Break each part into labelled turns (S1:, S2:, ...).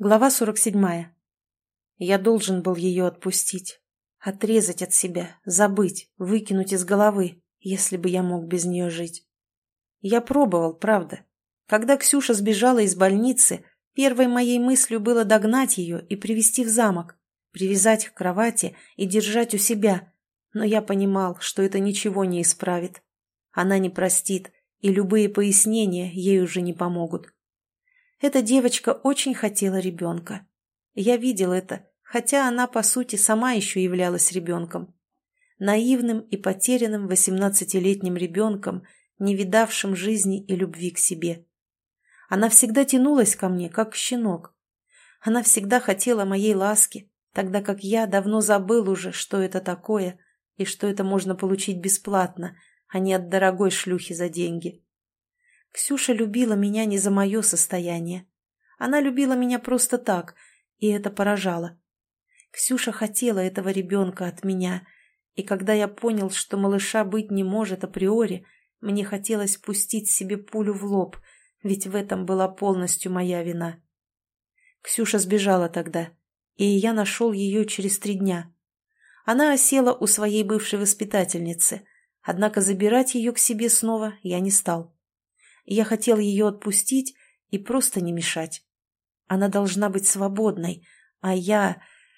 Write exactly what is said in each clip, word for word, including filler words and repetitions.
S1: Глава сорок седьмая. Я должен был ее отпустить, отрезать от себя, забыть, выкинуть из головы, если бы я мог без нее жить. Я пробовал, правда. Когда Ксюша сбежала из больницы, первой моей мыслью было догнать ее и привести в замок, привязать к кровати и держать у себя, но я понимал, что это ничего не исправит. Она не простит, и любые пояснения ей уже не помогут. Эта девочка очень хотела ребенка. Я видел это, хотя она, по сути, сама еще являлась ребенком. Наивным и потерянным восемнадцатилетним ребенком, не видавшим жизни и любви к себе. Она всегда тянулась ко мне, как щенок. Она всегда хотела моей ласки, тогда как я давно забыл уже, что это такое, и что это можно получить бесплатно, а не от дорогой шлюхи за деньги. Ксюша любила меня не за мое состояние. Она любила меня просто так, и это поражало. Ксюша хотела этого ребенка от меня, и когда я понял, что малыша быть не может априори, мне хотелось пустить себе пулю в лоб, ведь в этом была полностью моя вина. Ксюша сбежала тогда, и я нашел ее через три дня. Она осела у своей бывшей воспитательницы, однако забирать ее к себе снова я не стал. Я хотел ее отпустить и просто не мешать. Она должна быть свободной, а я...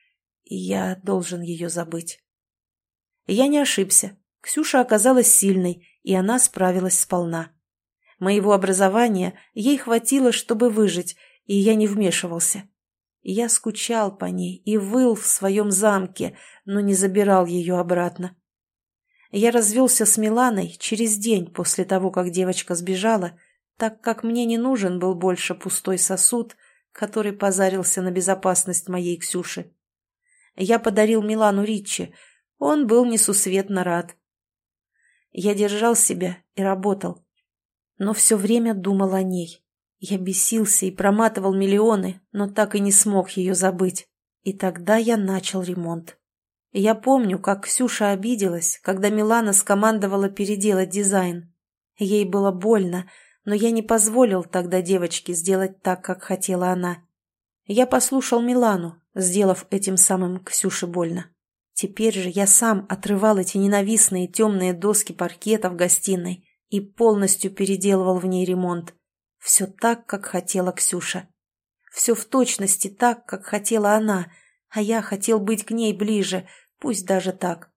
S1: я должен ее забыть. Я не ошибся. Ксюша оказалась сильной, и она справилась сполна. Моего образования ей хватило, чтобы выжить, и я не вмешивался. Я скучал по ней и выл в своем замке, но не забирал ее обратно. Я развелся с Миланой через день после того, как девочка сбежала, так как мне не нужен был больше пустой сосуд, который позарился на безопасность моей Ксюши. Я подарил Милану Риччи, он был несусветно рад. Я держал себя и работал, но все время думал о ней. Я бесился и проматывал миллионы, но так и не смог ее забыть. И тогда я начал ремонт. Я помню, как Ксюша обиделась, когда Милана скомандовала переделать дизайн. Ей было больно, но я не позволил тогда девочке сделать так, как хотела она. Я послушал Милану, сделав этим самым Ксюше больно. Теперь же я сам отрывал эти ненавистные темные доски паркета в гостиной и полностью переделывал в ней ремонт. Все так, как хотела Ксюша. Все в точности так, как хотела она, а я хотел быть к ней ближе, пусть даже так.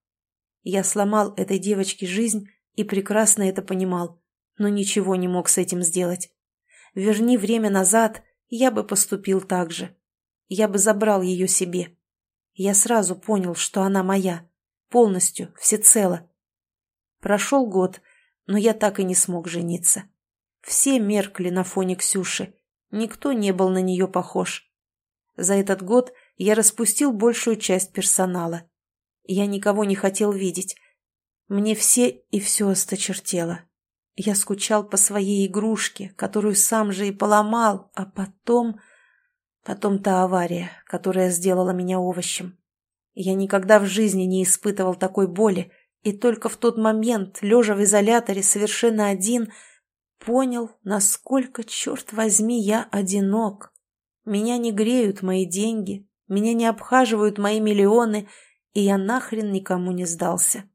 S1: Я сломал этой девочке жизнь и прекрасно это понимал, но ничего не мог с этим сделать. Верни время назад, я бы поступил так же. Я бы забрал ее себе. Я сразу понял, что она моя, полностью, всецело. Прошел год, но я так и не смог жениться. Все меркли на фоне Ксюши, никто не был на нее похож. За этот год я распустил большую часть персонала. Я никого не хотел видеть. Мне все и все осточертело. Я скучал по своей игрушке, которую сам же и поломал, а потом... Потом та авария, которая сделала меня овощем. Я никогда в жизни не испытывал такой боли, и только в тот момент, лежа в изоляторе совершенно один, понял, насколько, черт возьми, я одинок. Меня не греют мои деньги, меня не обхаживают мои миллионы, и я нахрен никому не сдался.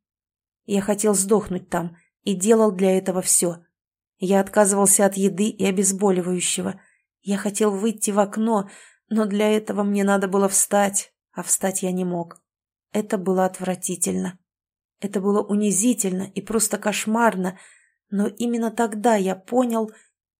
S1: Я хотел сдохнуть там и делал для этого все. Я отказывался от еды и обезболивающего. Я хотел выйти в окно, но для этого мне надо было встать, а встать я не мог. Это было отвратительно. Это было унизительно и просто кошмарно, но именно тогда я понял,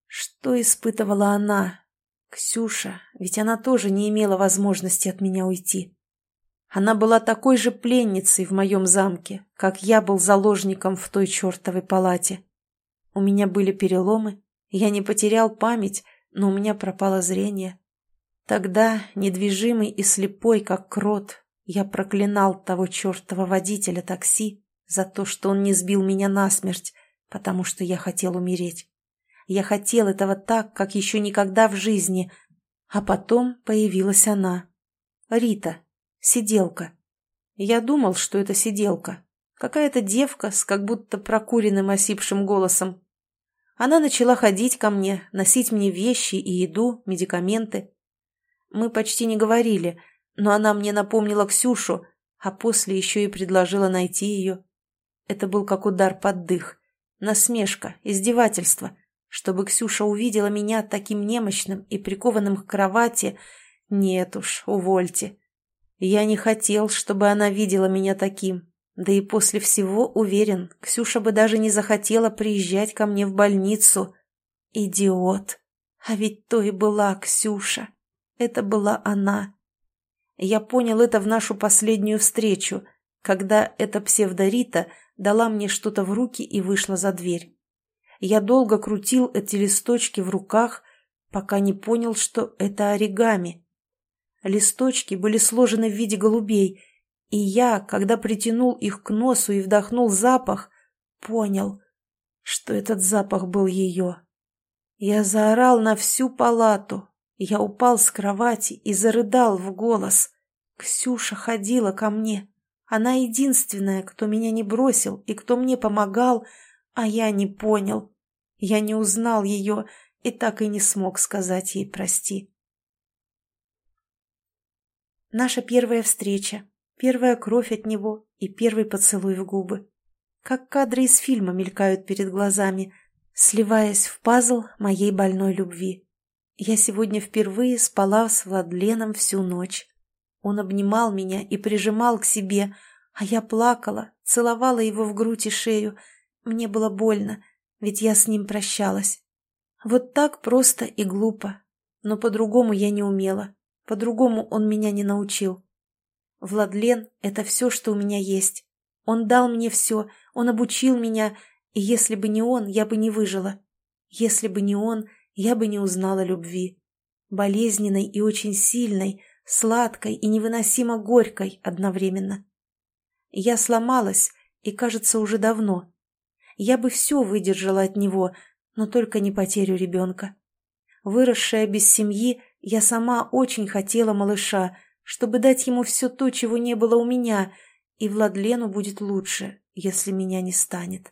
S1: что испытывала она, Ксюша, ведь она тоже не имела возможности от меня уйти. Она была такой же пленницей в моем замке, как я был заложником в той чертовой палате. У меня были переломы, я не потерял память, но у меня пропало зрение. Тогда, недвижимый и слепой, как крот, я проклинал того чертова водителя такси за то, что он не сбил меня насмерть, потому что я хотел умереть. Я хотел этого так, как еще никогда в жизни. А потом появилась она. Рита. Сиделка. Я думал, что это сиделка. Какая-то девка с как будто прокуренным осипшим голосом. Она начала ходить ко мне, носить мне вещи и еду, медикаменты. Мы почти не говорили, но она мне напомнила Ксюшу, а после еще и предложила найти ее. Это был как удар под дых, насмешка, издевательство. Чтобы Ксюша увидела меня таким немощным и прикованным к кровати, нет уж, увольте. Я не хотел, чтобы она видела меня таким. Да и после всего, уверен, Ксюша бы даже не захотела приезжать ко мне в больницу. Идиот. А ведь то и была Ксюша. Это была она. Я понял это в нашу последнюю встречу, когда эта псевдорита дала мне что-то в руки и вышла за дверь. Я долго крутил эти листочки в руках, пока не понял, что это оригами. Листочки были сложены в виде голубей, и я, когда притянул их к носу и вдохнул запах, понял, что этот запах был ее. Я заорал на всю палату. Я упал с кровати и зарыдал в голос. Ксюша ходила ко мне. Она единственная, кто меня не бросил и кто мне помогал, а я не понял. Я не узнал ее и так и не смог сказать ей прости. Наша первая встреча, первая кровь от него и первый поцелуй в губы. Как кадры из фильма мелькают перед глазами, сливаясь в пазл моей больной любви. Я сегодня впервые спала с Владленом всю ночь. Он обнимал меня и прижимал к себе, а я плакала, целовала его в грудь и шею. Мне было больно, ведь я с ним прощалась. Вот так просто и глупо. Но по-другому я не умела, по-другому он меня не научил. Владлен — это все, что у меня есть. Он дал мне все, он обучил меня, и если бы не он, я бы не выжила. Если бы не он, я бы не узнала любви. Болезненной и очень сильной, сладкой и невыносимо горькой одновременно. Я сломалась, и, кажется, уже давно. Я бы все выдержала от него, но только не потерю ребенка. Выросшая без семьи, я сама очень хотела малыша, чтобы дать ему все то, чего не было у меня, и Владлену будет лучше, если меня не станет.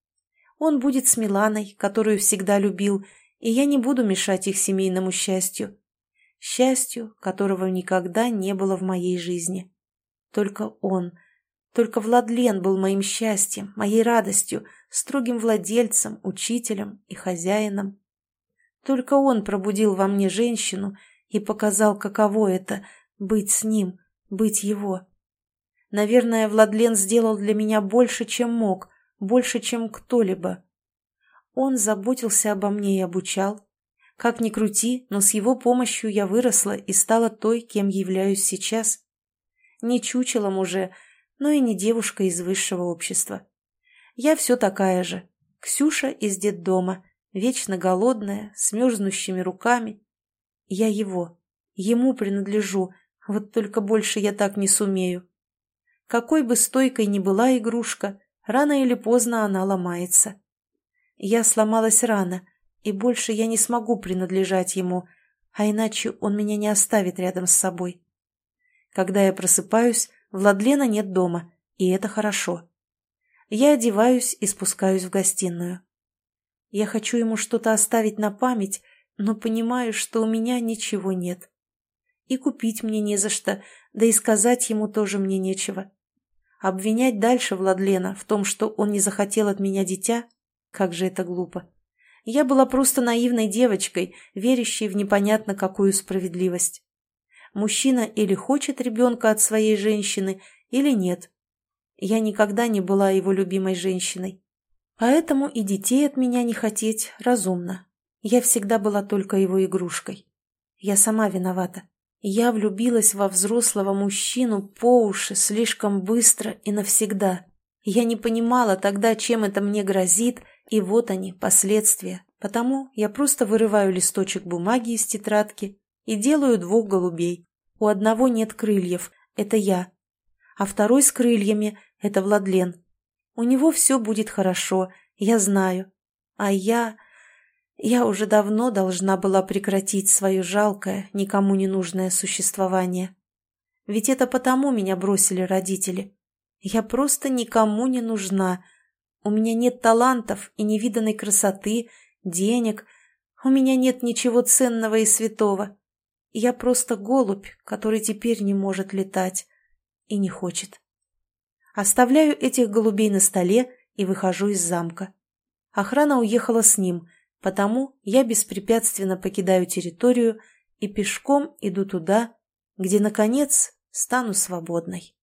S1: Он будет с Миланой, которую всегда любил, и я не буду мешать их семейному счастью. Счастью, которого никогда не было в моей жизни. Только он, только Владлен был моим счастьем, моей радостью, строгим владельцем, учителем и хозяином. Только он пробудил во мне женщину и показал, каково это — быть с ним, быть его. Наверное, Владлен сделал для меня больше, чем мог, больше, чем кто-либо. Он заботился обо мне и обучал. Как ни крути, но с его помощью я выросла и стала той, кем являюсь сейчас. Не чучелом уже, но и не девушка из высшего общества. Я все такая же. Ксюша из детдома, вечно голодная, с мерзнущими руками. Я его, ему принадлежу, вот только больше я так не сумею. Какой бы стойкой ни была игрушка, рано или поздно она ломается. Я сломалась рано, и больше я не смогу принадлежать ему, а иначе он меня не оставит рядом с собой. Когда я просыпаюсь, Владлена нет дома, и это хорошо. Я одеваюсь и спускаюсь в гостиную. Я хочу ему что-то оставить на память, но понимаю, что у меня ничего нет. И купить мне не за что, да и сказать ему тоже мне нечего. Обвинять дальше Владлена в том, что он не захотел от меня дитя, как же это глупо. Я была просто наивной девочкой, верящей в непонятно какую справедливость. Мужчина или хочет ребенка от своей женщины, или нет. Я никогда не была его любимой женщиной. Поэтому и детей от меня не хотеть разумно. Я всегда была только его игрушкой. Я сама виновата. Я влюбилась во взрослого мужчину по уши слишком быстро и навсегда. Я не понимала тогда, чем это мне грозит, и вот они, последствия. Потому я просто вырываю листочек бумаги из тетрадки и делаю двух голубей. У одного нет крыльев, это я. А второй с крыльями – это Владлен. У него все будет хорошо, я знаю. А я... Я уже давно должна была прекратить свое жалкое, никому не нужное существование. Ведь это потому меня бросили родители. Я просто никому не нужна. У меня нет талантов и невиданной красоты, денег. У меня нет ничего ценного и святого. Я просто голубь, который теперь не может летать и не хочет. Оставляю этих голубей на столе и выхожу из замка. Охрана уехала с ним, потому я беспрепятственно покидаю территорию и пешком иду туда, где, наконец, стану свободной.